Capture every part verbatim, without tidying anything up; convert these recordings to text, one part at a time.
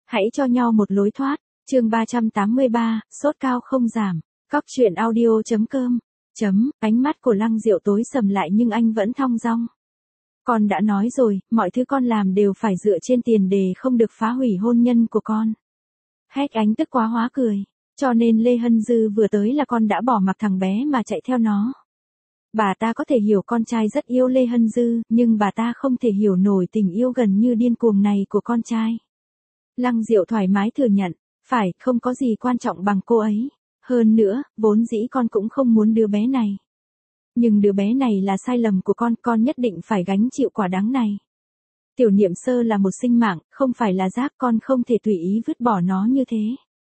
Hãy cho nhau một lối thoát. Chương ba trăm tám mươi ba, sốt cao không giảm. Cóc truyện audio chấm com. Chấm, ánh mắt của Lăng Diệu tối sầm lại nhưng anh vẫn thong dong. Con đã nói rồi, mọi thứ con làm đều phải dựa trên tiền đề không được phá hủy hôn nhân của con. Hét Ánh tức quá hóa cười. Cho nên Lê Hân Dư vừa tới là con đã bỏ mặc thằng bé mà chạy theo nó. Bà ta có thể hiểu con trai rất yêu Lê Hân Dư, nhưng bà ta không thể hiểu nổi tình yêu gần như điên cuồng này của con trai. Lăng Diệu thoải mái thừa nhận, phải, không có gì quan trọng bằng cô ấy. Hơn nữa, vốn dĩ con cũng không muốn đứa bé này. Nhưng đứa bé này là sai lầm của con, con nhất định phải gánh chịu quả đắng này. Tiểu Niệm Sơ là một sinh mạng, không phải là rác, con không thể tùy ý vứt bỏ nó như thế.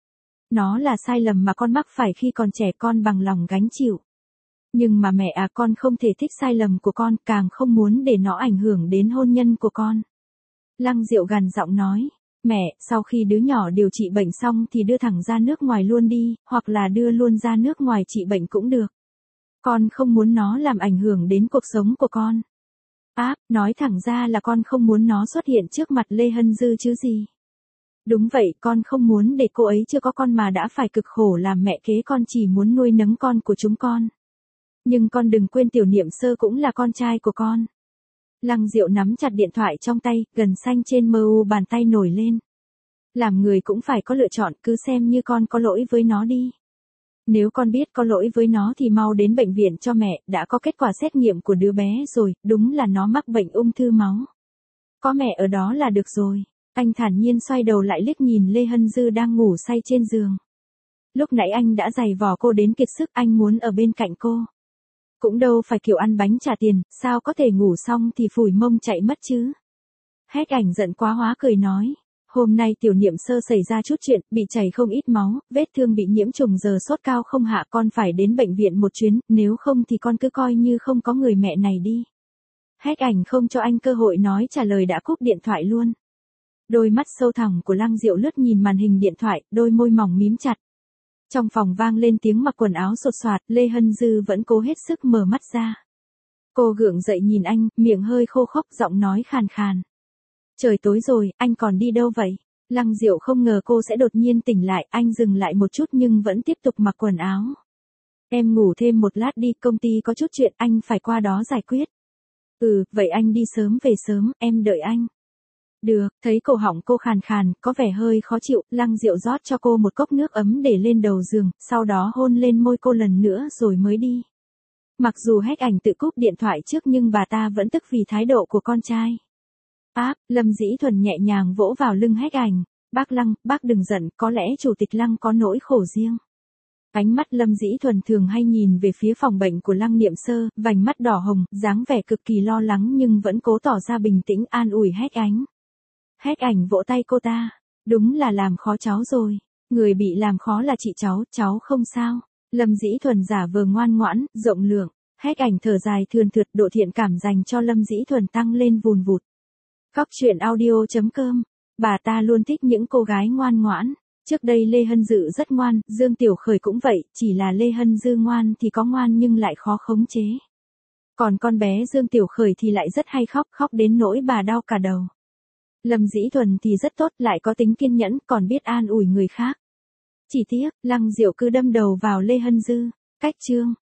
Nó là sai lầm mà con mắc phải khi còn trẻ, con bằng lòng gánh chịu. Nhưng mà mẹ à, con không thể thích sai lầm của con, càng không muốn để nó ảnh hưởng đến hôn nhân của con. Lăng Diệu gằn giọng nói, mẹ, sau khi đứa nhỏ điều trị bệnh xong thì đưa thẳng ra nước ngoài luôn đi, hoặc là đưa luôn ra nước ngoài trị bệnh cũng được. Con không muốn nó làm ảnh hưởng đến cuộc sống của con. Áp, nói thẳng ra là con không muốn nó xuất hiện trước mặt Lê Hân Dư chứ gì. Đúng vậy, con không muốn để cô ấy chưa có con mà đã phải cực khổ làm mẹ kế, con chỉ muốn nuôi nấng con của chúng con. Nhưng con đừng quên Tiểu Niệm Sơ cũng là con trai của con. Lăng Diệu nắm chặt điện thoại trong tay, gần xanh trên mờ u bàn tay nổi lên. Làm người cũng phải có lựa chọn, cứ xem như con có lỗi với nó đi. Nếu con biết có lỗi với nó thì mau đến bệnh viện cho mẹ, đã có kết quả xét nghiệm của đứa bé rồi, đúng là nó mắc bệnh ung thư máu. Có mẹ ở đó là được rồi. Anh thản nhiên xoay đầu lại liếc nhìn Lê Hân Dư đang ngủ say trên giường. Lúc nãy anh đã giày vò cô đến kiệt sức, anh muốn ở bên cạnh cô. Cũng đâu phải kiểu ăn bánh trả tiền, sao có thể ngủ xong thì phủi mông chạy mất chứ. Hét Ảnh giận quá hóa cười nói. Hôm nay Tiểu Niệm Sơ xảy ra chút chuyện, bị chảy không ít máu, vết thương bị nhiễm trùng, giờ sốt cao không hạ, con phải đến bệnh viện một chuyến, nếu không thì con cứ coi như không có người mẹ này đi. Hét Ảnh không cho anh cơ hội nói trả lời đã cúp điện thoại luôn. Đôi mắt sâu thẳm của Lăng Diệu lướt nhìn màn hình điện thoại, đôi môi mỏng mím chặt. Trong phòng vang lên tiếng mặc quần áo sột soạt, Lê Hân Dư vẫn cố hết sức mở mắt ra. Cô gượng dậy nhìn anh, miệng hơi khô khốc, giọng nói khàn khàn. Trời tối rồi, anh còn đi đâu vậy? Lăng Diệu không ngờ cô sẽ đột nhiên tỉnh lại, anh dừng lại một chút nhưng vẫn tiếp tục mặc quần áo. Em ngủ thêm một lát đi, công ty có chút chuyện, anh phải qua đó giải quyết. Ừ, vậy anh đi sớm về sớm, em đợi anh. Được, thấy cổ họng cô khàn khàn, có vẻ hơi khó chịu, Lăng Diệu rót cho cô một cốc nước ấm để lên đầu giường, sau đó hôn lên môi cô lần nữa rồi mới đi. Mặc dù Hét Ảnh tự cúp điện thoại trước nhưng bà ta vẫn tức vì thái độ của con trai. Áp, Lâm Dĩ Thuần nhẹ nhàng vỗ vào lưng Hét Ảnh. Bác Lăng, bác đừng giận, có lẽ Chủ tịch Lăng có nỗi khổ riêng. Ánh mắt Lâm Dĩ Thuần thường hay nhìn về phía phòng bệnh của Lăng Niệm Sơ, vành mắt đỏ hồng, dáng vẻ cực kỳ lo lắng nhưng vẫn cố tỏ ra bình tĩnh an ủi Hét Ảnh. Hét Ảnh vỗ tay cô ta. Đúng là làm khó cháu rồi. Người bị làm khó là chị cháu, cháu không sao. Lâm Dĩ Thuần giả vờ ngoan ngoãn, rộng lượng. Hét Ảnh thở dài thườn thượt, độ thiện cảm dành cho Lâm Dĩ Thuần tăng lên vùn vụt. Cóc truyện audio chấm com. Bà ta luôn thích những cô gái ngoan ngoãn. Trước đây Lê Hân Dự rất ngoan, Dương Tiểu Khởi cũng vậy, chỉ là Lê Hân Dư ngoan thì có ngoan nhưng lại khó khống chế. Còn con bé Dương Tiểu Khởi thì lại rất hay khóc, khóc đến nỗi bà đau cả đầu. Lâm Dĩ Thuần thì rất tốt, lại có tính kiên nhẫn, còn biết an ủi người khác. Chỉ tiếc, Lăng Diệu cứ đâm đầu vào Lê Hân Dư. Cách chương.